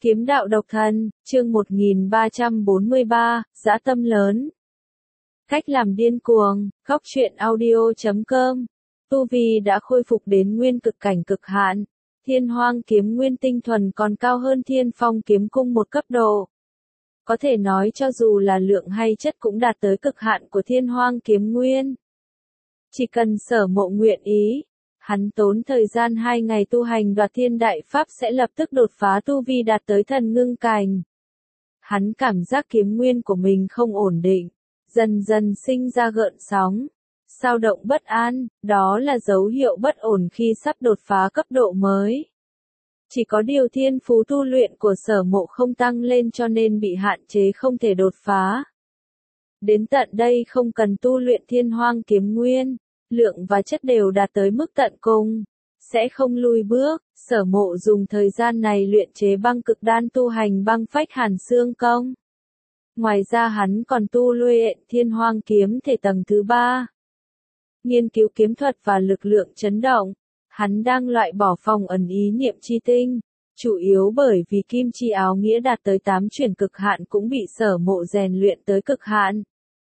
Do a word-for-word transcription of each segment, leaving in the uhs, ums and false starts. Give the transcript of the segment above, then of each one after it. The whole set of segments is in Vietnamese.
Kiếm đạo độc thân, chương một nghìn ba trăm bốn mươi ba, dã tâm lớn. Cách làm điên cuồng, góc truyện audio chấm com. Tu vi đã khôi phục đến nguyên cực cảnh cực hạn. Thiên Hoang kiếm nguyên tinh thuần còn cao hơn Thiên Phong kiếm cung một cấp độ. Có thể nói cho dù là lượng hay chất cũng đạt tới cực hạn của Thiên Hoang kiếm nguyên. Chỉ cần Sở Mộ nguyện ý, hắn tốn thời gian hai ngày tu hành đoạt thiên đại pháp sẽ lập tức đột phá tu vi đạt tới thần ngưng cảnh. Hắn cảm giác kiếm nguyên của mình không ổn định, dần dần sinh ra gợn sóng, dao động bất an, đó là dấu hiệu bất ổn khi sắp đột phá cấp độ mới. Chỉ có điều thiên phú tu luyện của Sở Mộ không tăng lên cho nên bị hạn chế không thể đột phá. Đến tận đây không cần tu luyện Thiên Hoang kiếm nguyên, lượng và chất đều đạt tới mức tận cùng, sẽ không lùi bước. Sở Mộ dùng thời gian này luyện chế băng cực đan tu hành băng phách hàn xương công. Ngoài ra hắn còn tu luyện Thiên Hoang kiếm thể tầng thứ ba. Nghiên cứu kiếm thuật và lực lượng chấn động, hắn đang loại bỏ phong ấn ý niệm chi tinh, chủ yếu bởi vì kim chi áo nghĩa đạt tới tám chuyển cực hạn cũng bị Sở Mộ rèn luyện tới cực hạn.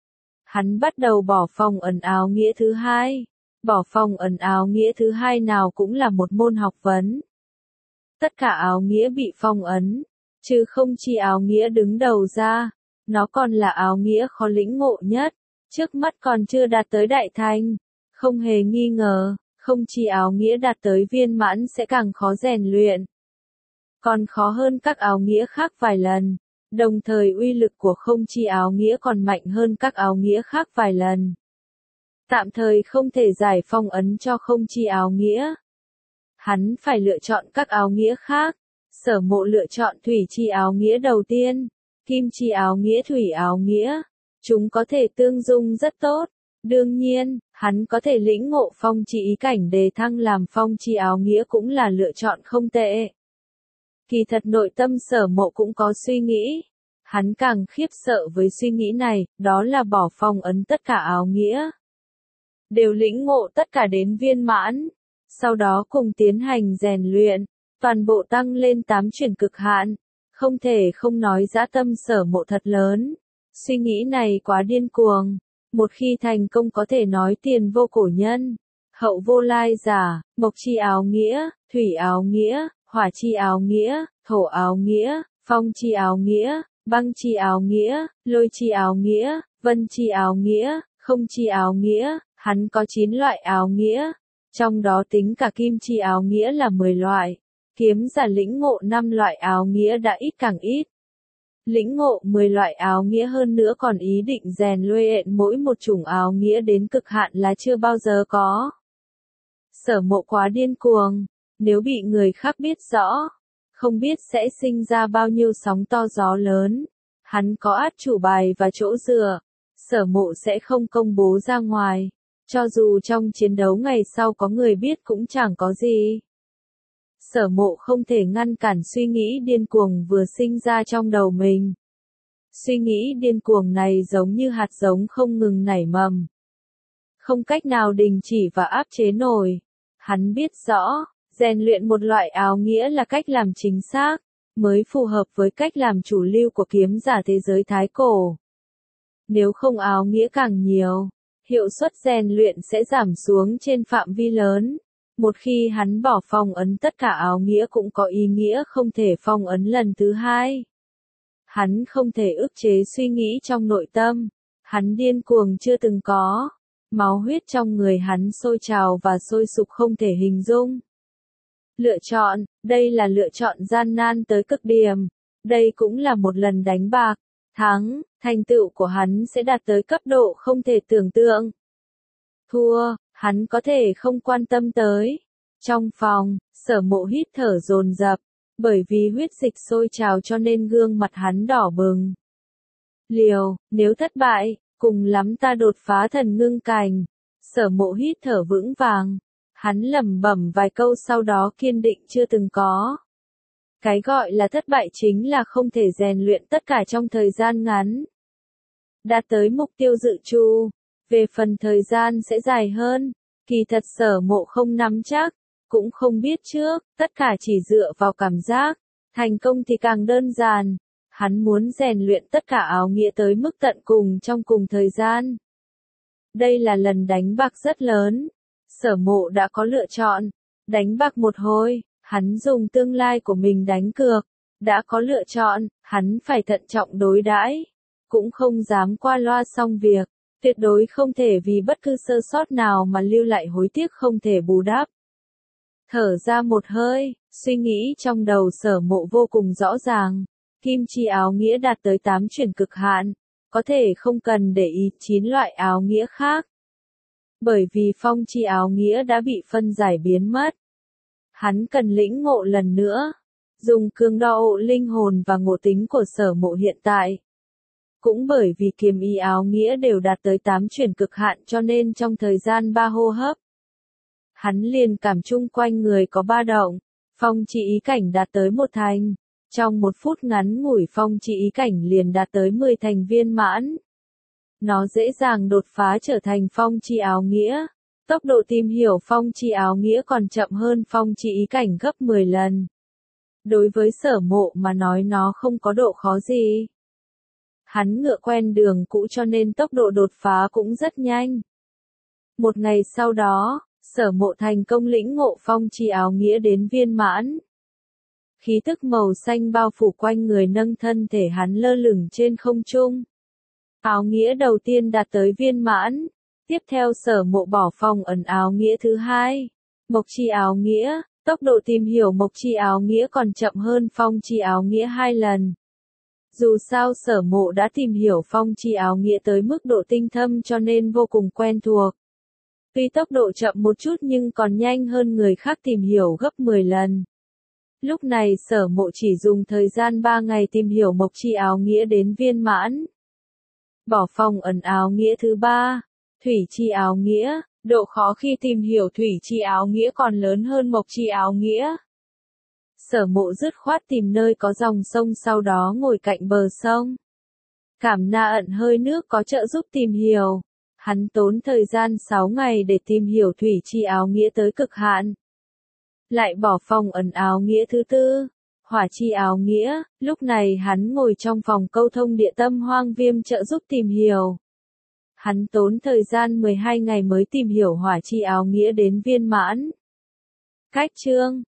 Hắn bắt đầu bỏ phong ấn áo nghĩa thứ hai. Bỏ phong ấn áo nghĩa thứ hai nào cũng là một môn học vấn. Tất cả áo nghĩa bị phong ấn, chứ không chi áo nghĩa đứng đầu ra. Nó còn là áo nghĩa khó lĩnh ngộ nhất, trước mắt còn chưa đạt tới đại thành. Không hề nghi ngờ, không chi áo nghĩa đạt tới viên mãn sẽ càng khó rèn luyện. Còn khó hơn các áo nghĩa khác vài lần. Đồng thời uy lực của không chi áo nghĩa còn mạnh hơn các áo nghĩa khác vài lần. Tạm thời không thể giải phong ấn cho không chi áo nghĩa. Hắn phải lựa chọn các áo nghĩa khác. Sở Mộ lựa chọn thủy chi áo nghĩa đầu tiên, kim chi áo nghĩa thủy áo nghĩa. Chúng có thể tương dung rất tốt. Đương nhiên, hắn có thể lĩnh ngộ phong chi ý cảnh đề thăng làm phong chi áo nghĩa cũng là lựa chọn không tệ. Kỳ thật nội tâm Sở Mộ cũng có suy nghĩ. Hắn càng khiếp sợ với suy nghĩ này, đó là bỏ phong ấn tất cả áo nghĩa. Đều lĩnh ngộ tất cả đến viên mãn. Sau đó cùng tiến hành rèn luyện, toàn bộ tăng lên tám chuyển cực hạn. Không thể không nói dã tâm Sở Mộ thật lớn. Suy nghĩ này quá điên cuồng. Một khi thành công có thể nói tiền vô cổ nhân, hậu vô lai giả, mộc chi áo nghĩa, thủy áo nghĩa, hỏa chi áo nghĩa, thổ áo nghĩa, phong chi áo nghĩa, băng chi áo nghĩa, lôi chi áo nghĩa, vân chi áo nghĩa, không chi áo nghĩa. Hắn có chín loại áo nghĩa, trong đó tính cả kim chi áo nghĩa là mười loại. Kiếm giả lĩnh ngộ năm loại áo nghĩa đã ít càng ít. Lĩnh ngộ mười loại áo nghĩa hơn nữa còn ý định rèn luyện mỗi một chủng áo nghĩa đến cực hạn là chưa bao giờ có. Sở Mộ quá điên cuồng, nếu bị người khác biết rõ, không biết sẽ sinh ra bao nhiêu sóng to gió lớn. Hắn có át chủ bài và chỗ dựa, Sở Mộ sẽ không công bố ra ngoài. Cho dù trong chiến đấu ngày sau có người biết cũng chẳng có gì. Sở Mộ không thể ngăn cản suy nghĩ điên cuồng vừa sinh ra trong đầu mình. Suy nghĩ điên cuồng này giống như hạt giống không ngừng nảy mầm. Không cách nào đình chỉ và áp chế nổi. Hắn biết rõ, rèn luyện một loại áo nghĩa là cách làm chính xác, mới phù hợp với cách làm chủ lưu của kiếm giả thế giới Thái Cổ. Nếu không áo nghĩa càng nhiều, hiệu suất rèn luyện sẽ giảm xuống trên phạm vi lớn. Một khi hắn bỏ phong ấn tất cả áo nghĩa cũng có ý nghĩa không thể phong ấn lần thứ hai. Hắn không thể ức chế suy nghĩ trong nội tâm. Hắn điên cuồng chưa từng có. Máu huyết trong người hắn sôi trào và sôi sục không thể hình dung. Lựa chọn, đây là lựa chọn gian nan tới cực điểm. Đây cũng là một lần đánh bạc. Thắng, thành tựu của hắn sẽ đạt tới cấp độ không thể tưởng tượng. Thua, hắn có thể không quan tâm tới. Trong phòng, Sở Mộ hít thở dồn dập, bởi vì huyết dịch sôi trào cho nên gương mặt hắn đỏ bừng. Liều, nếu thất bại, cùng lắm ta đột phá thần ngưng cảnh. Sở Mộ hít thở vững vàng. Hắn lẩm bẩm vài câu sau đó kiên định chưa từng có. Cái gọi là thất bại chính là không thể rèn luyện tất cả trong thời gian ngắn. Đạt tới mục tiêu dự trù. Về phần thời gian sẽ dài hơn, kỳ thật Sở Mộ không nắm chắc, cũng không biết trước, tất cả chỉ dựa vào cảm giác. Thành công thì càng đơn giản. Hắn muốn rèn luyện tất cả áo nghĩa tới mức tận cùng trong cùng thời gian. Đây là lần đánh bạc rất lớn. Sở Mộ đã có lựa chọn. Đánh bạc một hồi, hắn dùng tương lai của mình đánh cược. Đã có lựa chọn, hắn phải thận trọng đối đãi. Cũng không dám qua loa xong việc. Tuyệt đối không thể vì bất cứ sơ sót nào mà lưu lại hối tiếc không thể bù đắp. Thở ra một hơi, suy nghĩ trong đầu Sở Mộ vô cùng rõ ràng. Kim chi áo nghĩa đạt tới tám chuyển cực hạn, có thể không cần để ý chín loại áo nghĩa khác. Bởi vì phong chi áo nghĩa đã bị phân giải biến mất. Hắn cần lĩnh ngộ lần nữa, dùng cương đo ộ linh hồn và ngộ tính của Sở Mộ hiện tại. Cũng bởi vì kiếm ý áo nghĩa đều đạt tới tám chuyển cực hạn cho nên trong thời gian ba hô hấp, hắn liền cảm chung quanh người có ba động, phong chi ý cảnh đạt tới một thành. Trong một phút ngắn ngủi phong chi ý cảnh liền đạt tới mười thành viên mãn. Nó dễ dàng đột phá trở thành phong chi áo nghĩa. Tốc độ tìm hiểu phong chi áo nghĩa còn chậm hơn phong chi ý cảnh gấp mười lần. Đối với Sở Mộ mà nói nó không có độ khó gì. Hắn ngựa quen đường cũ cho nên tốc độ đột phá cũng rất nhanh. Một ngày sau đó, Sở Mộ thành công lĩnh ngộ phong chi áo nghĩa đến viên mãn. Khí tức màu xanh bao phủ quanh người nâng thân thể hắn lơ lửng trên không trung. Áo nghĩa đầu tiên đạt tới viên mãn. Tiếp theo Sở Mộ bỏ phong ấn áo nghĩa thứ hai. Mộc chi áo nghĩa, tốc độ tìm hiểu mộc chi áo nghĩa còn chậm hơn phong chi áo nghĩa hai lần. Dù sao Sở Mộ đã tìm hiểu phong chi áo nghĩa tới mức độ tinh thâm cho nên vô cùng quen thuộc. Tuy tốc độ chậm một chút nhưng còn nhanh hơn người khác tìm hiểu gấp mười lần. Lúc này Sở Mộ chỉ dùng thời gian ba ngày tìm hiểu mộc chi áo nghĩa đến viên mãn. Bỏ phong ấn áo nghĩa thứ ba, thủy chi áo nghĩa, độ khó khi tìm hiểu thủy chi áo nghĩa còn lớn hơn mộc chi áo nghĩa. Sở Mộ dứt khoát tìm nơi có dòng sông sau đó ngồi cạnh bờ sông. Cảm na ẩn hơi nước có trợ giúp tìm hiểu. Hắn tốn thời gian sáu ngày để tìm hiểu thủy chi áo nghĩa tới cực hạn. Lại bỏ phong ấn áo nghĩa thứ tư, hỏa chi áo nghĩa, lúc này hắn ngồi trong phòng câu thông địa tâm hoang viêm trợ giúp tìm hiểu. Hắn tốn thời gian mười hai ngày mới tìm hiểu hỏa chi áo nghĩa đến viên mãn. Cách chương